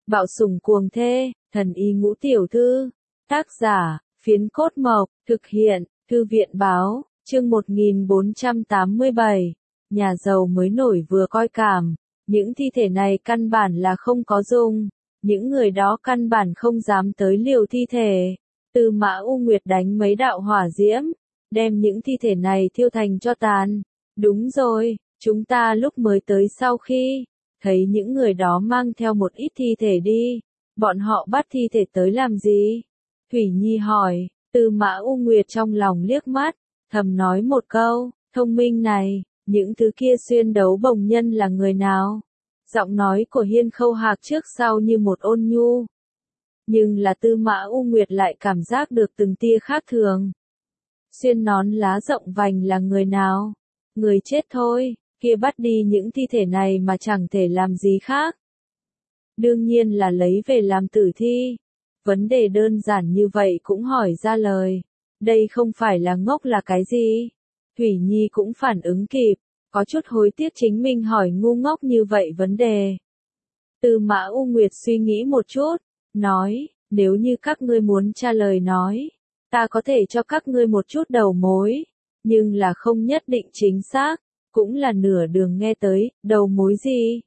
Bạo sủng cuồng thê, thần y ngũ tiểu thư. Tác giả, Phiến Cốt Mộc, thực hiện, Thư viện báo, chương 1487. Nhà giàu mới nổi vừa coi cảm. Những thi thể này căn bản là không có dùng. Những người đó căn bản không dám tới liều thi thể. Tư Mã U Nguyệt đánh mấy đạo hỏa diễm, đem những thi thể này thiêu thành tro tàn. Đúng rồi, chúng ta lúc mới tới sau khi thấy những người đó mang theo một ít thi thể đi. Bọn họ bắt thi thể tới làm gì? Thủy Nhi hỏi. Tư Mã U Nguyệt trong lòng liếc mắt, thầm nói một câu, thông minh này, những thứ kia xuyên đấu bồng nhân là người nào? Giọng nói của Hiên Khâu Hạc trước sau như một ôn nhu. Nhưng là Tư Mã U Nguyệt lại cảm giác được từng tia khác thường. Xuyên nón lá rộng vành là người nào? Người chết thôi, kia bắt đi những thi thể này mà chẳng thể làm gì khác. Đương nhiên là lấy về làm tử thi. Vấn đề đơn giản như vậy cũng hỏi ra lời. Đây không phải là ngốc là cái gì? Thủy Nhi cũng phản ứng kịp, có chút hối tiếc chính mình hỏi ngu ngốc như vậy vấn đề. Tư Mã U Nguyệt suy nghĩ một chút, nói, nếu như các ngươi muốn trả lời nói, ta có thể cho các ngươi một chút đầu mối, nhưng là không nhất định chính xác, cũng là nửa đường nghe tới, đầu mối gì?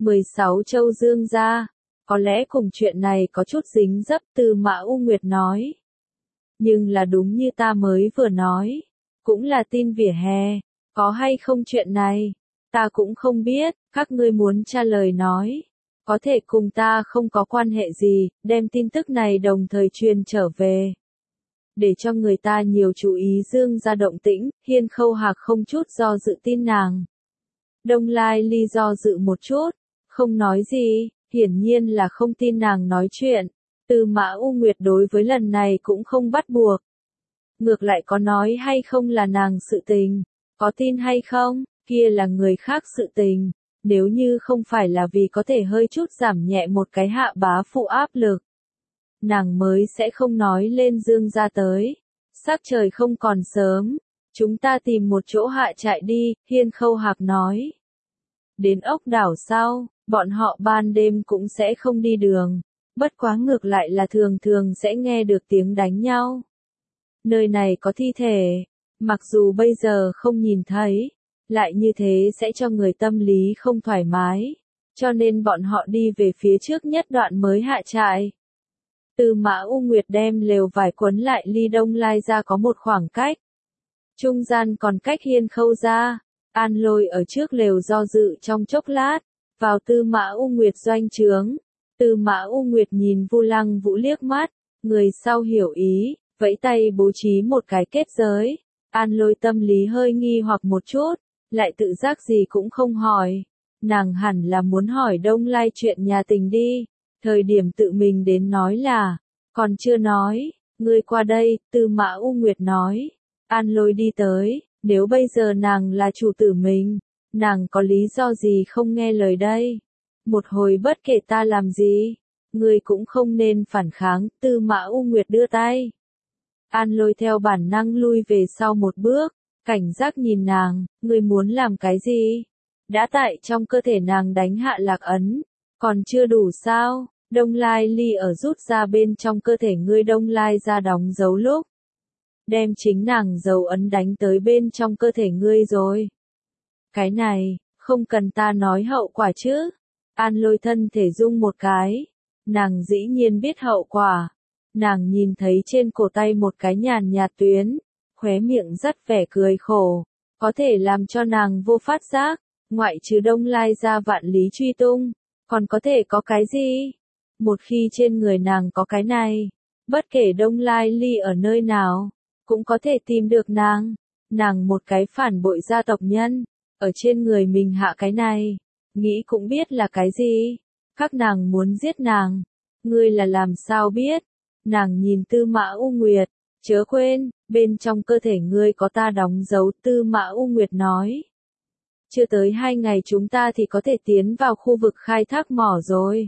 16 châu Dương gia, có lẽ cùng chuyện này có chút dính dấp. Tư Mã U Nguyệt nói. Nhưng là đúng như ta mới vừa nói, cũng là tin vỉa hè, có hay không chuyện này, ta cũng không biết, các ngươi muốn trả lời nói, có thể cùng ta không có quan hệ gì, đem tin tức này đồng thời truyền trở về. Để cho người ta nhiều chú ý Dương gia động tĩnh, Hiên Khâu Hạc không chút do dự tin nàng. Đông Lai Ly do dự một chút, không nói gì, hiển nhiên là không tin nàng nói chuyện. Tư Mã U Nguyệt đối với lần này cũng không bắt buộc. Ngược lại có nói hay không là nàng sự tình, có tin hay không, kia là người khác sự tình. Nếu như không phải là vì có thể hơi chút giảm nhẹ một cái hạ bá phụ áp lực, nàng mới sẽ không nói lên Dương gia tới. Sắc trời không còn sớm, chúng ta tìm một chỗ hạ trại đi, Hiên Khâu Hạc nói. Đến ốc đảo sau, bọn họ ban đêm cũng sẽ không đi đường, bất quá ngược lại là thường thường sẽ nghe được tiếng đánh nhau. Nơi này có thi thể, mặc dù bây giờ không nhìn thấy, lại như thế sẽ cho người tâm lý không thoải mái, cho nên bọn họ đi về phía trước nhất đoạn mới hạ trại. Tư Mã U Nguyệt đem lều vải quấn lại ly Đông Lai ra có một khoảng cách. Trung gian còn cách Hiên Khâu ra, An Lôi ở trước lều do dự trong chốc lát, vào Tư Mã U Nguyệt doanh trướng. Tư Mã U Nguyệt nhìn Vu Lăng Vũ liếc mắt, người sau hiểu ý, vẫy tay bố trí một cái kết giới. An Lôi tâm lý hơi nghi hoặc một chút, lại tự giác gì cũng không hỏi. Nàng hẳn là muốn hỏi Đông Lai chuyện nhà tình đi, thời điểm tự mình đến nói là, còn chưa nói, ngươi qua đây, Tư Mã U Nguyệt nói. An Lôi đi tới, nếu bây giờ nàng là chủ tử mình, nàng có lý do gì không nghe lời đây? Một hồi bất kể ta làm gì, ngươi cũng không nên phản kháng. Tư Mã U Nguyệt đưa tay. An Lôi theo bản năng lui về sau một bước, cảnh giác nhìn nàng, ngươi muốn làm cái gì? Đã tại trong cơ thể nàng đánh hạ lạc ấn, còn chưa đủ sao? Đông Lai Ly ở rút ra bên trong cơ thể ngươi Đông Lai ra đóng dấu lúc, đem chính nàng dấu ấn đánh tới bên trong cơ thể ngươi rồi. Cái này, không cần ta nói hậu quả chứ? An Lôi thân thể rung một cái, nàng dĩ nhiên biết hậu quả. Nàng nhìn thấy trên cổ tay một cái nhàn nhạt tuyến, khóe miệng rất vẻ cười khổ, có thể làm cho nàng vô phát giác, ngoại trừ Đông Lai ra vạn lý truy tung, còn có thể có cái gì? Một khi trên người nàng có cái này, bất kể Đông Lai Ly ở nơi nào, cũng có thể tìm được nàng. Nàng một cái phản bội gia tộc nhân, ở trên người mình hạ cái này, nghĩ cũng biết là cái gì. Các nàng muốn giết nàng, ngươi là làm sao biết? Nàng nhìn Tư Mã U Nguyệt, chớ quên, bên trong cơ thể ngươi có ta đóng dấu. Tư Mã U Nguyệt nói. Chưa tới 2 ngày chúng ta thì có thể tiến vào khu vực khai thác mỏ rồi.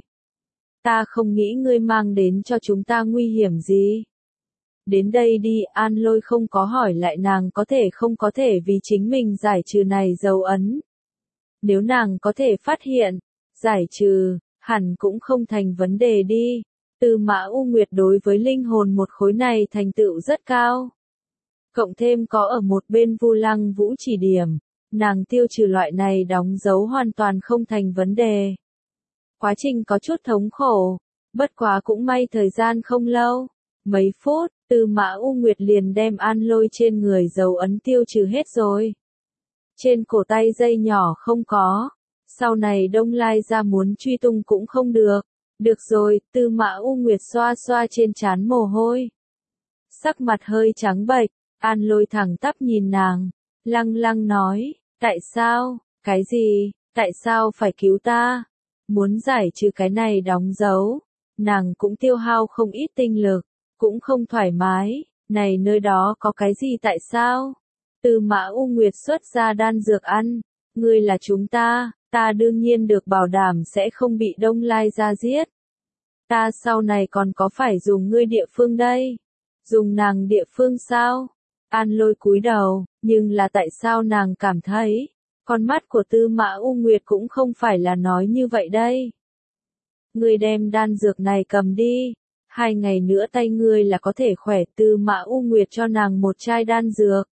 Ta không nghĩ ngươi mang đến cho chúng ta nguy hiểm gì. Đến đây đi. An Lôi không có hỏi lại nàng có thể không có thể vì chính mình giải trừ này dấu ấn. Nếu nàng có thể phát hiện, giải trừ, hẳn cũng không thành vấn đề đi. Tư Mã U Nguyệt đối với linh hồn một khối này thành tựu rất cao. Cộng thêm có ở một bên Vu Lăng Vũ chỉ điểm, nàng tiêu trừ loại này đóng dấu hoàn toàn không thành vấn đề. Quá trình có chút thống khổ, bất quá cũng may thời gian không lâu. Mấy phút, Tư Mã U Nguyệt liền đem An Lôi trên người dấu ấn tiêu trừ hết rồi. Trên cổ tay dây nhỏ không có, sau này Đông Lai ra muốn truy tung cũng không được. Được rồi, Tư Mã U Nguyệt xoa xoa trên trán mồ hôi. Sắc mặt hơi trắng bệch, An Lôi thẳng tắp nhìn nàng, lăng lăng nói, tại sao, cái gì, tại sao phải cứu ta? Muốn giải trừ cái này đóng dấu, nàng cũng tiêu hao không ít tinh lực, cũng không thoải mái, này nơi đó có cái gì tại sao? Tư Mã U Nguyệt xuất ra đan dược ăn, ngươi là chúng ta đương nhiên được bảo đảm sẽ không bị Đông Lai ra giết. Ta sau này còn có phải dùng ngươi địa phương đây? Dùng nàng địa phương sao? An Lôi cúi đầu, nhưng là tại sao nàng cảm thấy, con mắt của Tư Mã U Nguyệt cũng không phải là nói như vậy đây. Ngươi đem đan dược này cầm đi, 2 ngày nữa tay ngươi là có thể khỏe. Tư Mã U Nguyệt cho nàng một chai đan dược.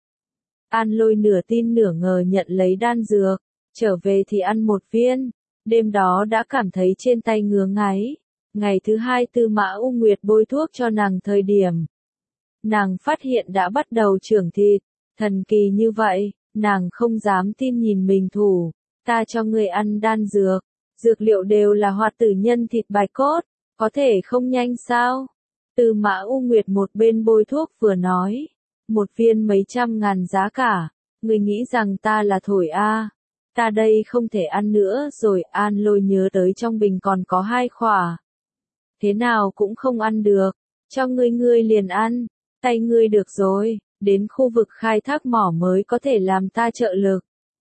An Lôi nửa tin nửa ngờ nhận lấy đan dược, trở về thì ăn một viên, đêm đó đã cảm thấy trên tay ngứa ngáy. Ngày thứ 2 Tư Mã U Nguyệt bôi thuốc cho nàng thời điểm, nàng phát hiện đã bắt đầu trưởng thịt, thần kỳ như vậy, nàng không dám tin nhìn mình thủ, ta cho ngươi ăn đan dược, dược liệu đều là hoạt tử nhân thịt bạch cốt, có thể không nhanh sao? Tư Mã U Nguyệt một bên bôi thuốc vừa nói, một viên mấy trăm ngàn giá cả, ngươi nghĩ rằng ta là thổi a? Ta đây không thể ăn nữa rồi. An Lôi nhớ tới trong bình còn có 2 khỏa. Thế nào cũng không ăn được, cho ngươi liền ăn, tay ngươi được rồi, đến khu vực khai thác mỏ mới có thể làm ta trợ lực.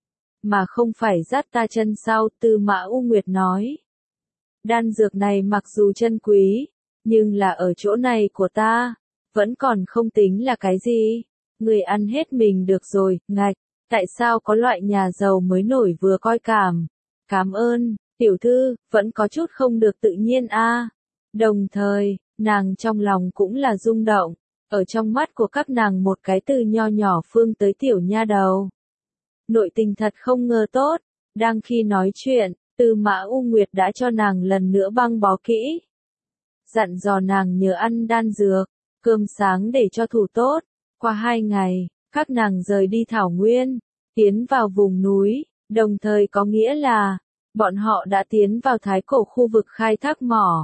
Mà không phải dắt ta chân sau. Tư Mã U Nguyệt nói. Đan dược này mặc dù chân quý, nhưng là ở chỗ này của ta, vẫn còn không tính là cái gì. Người ăn hết mình được rồi. Ngạch, tại sao có loại nhà giàu mới nổi vừa coi cảm ơn, tiểu thư, vẫn có chút không được tự nhiên a. Đồng thời, nàng trong lòng cũng là rung động, ở trong mắt của các nàng một cái từ nho nhỏ phương tới tiểu nha đầu. Nội tình thật không ngờ tốt, đang khi nói chuyện, Tư Mã U Nguyệt đã cho nàng lần nữa băng bó kỹ. Dặn dò nàng nhớ ăn đan dược, cơm sáng để cho thủ tốt. Qua 2 ngày, các nàng rời đi thảo nguyên, tiến vào vùng núi, đồng thời có nghĩa là, bọn họ đã tiến vào thái cổ khu vực khai thác mỏ.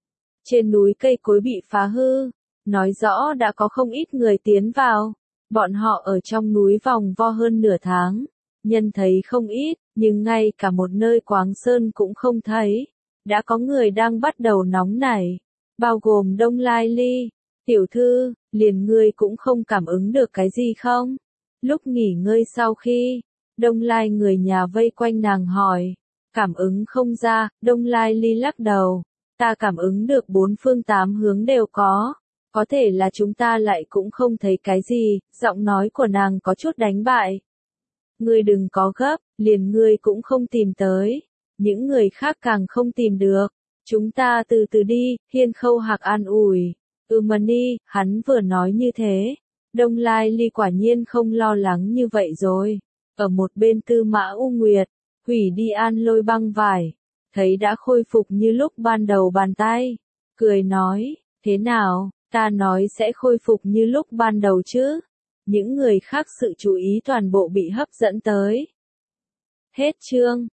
Trên núi cây cối bị phá hư, nói rõ đã có không ít người tiến vào. Bọn họ ở trong núi vòng vo hơn nửa tháng, nhân thấy không ít, nhưng ngay cả một nơi Quáng Sơn cũng không thấy. Đã có người đang bắt đầu nóng nảy, bao gồm Đông Lai Ly. Tiểu thư, liền ngươi cũng không cảm ứng được cái gì không? Lúc nghỉ ngơi sau khi, Đông Lai người nhà vây quanh nàng hỏi. Cảm ứng không ra. Đông Lai Ly lắc đầu. Ta cảm ứng được 4 phương 8 hướng đều có thể là chúng ta lại cũng không thấy cái gì. Giọng nói của nàng có chút đánh bại. Ngươi đừng có gấp, liền ngươi cũng không tìm tới, những người khác càng không tìm được. Chúng ta từ từ đi. Hiên Khâu Hạc an ủi. Mani, hắn vừa nói như thế. Đông Lai Ly quả nhiên không lo lắng như vậy rồi. Ở một bên Tư Mã U Nguyệt, hủy đi An Lôi băng vải, thấy đã khôi phục như lúc ban đầu bàn tay. Cười nói, thế nào, ta nói sẽ khôi phục như lúc ban đầu chứ. Những người khác sự chú ý toàn bộ bị hấp dẫn tới. Hết chương.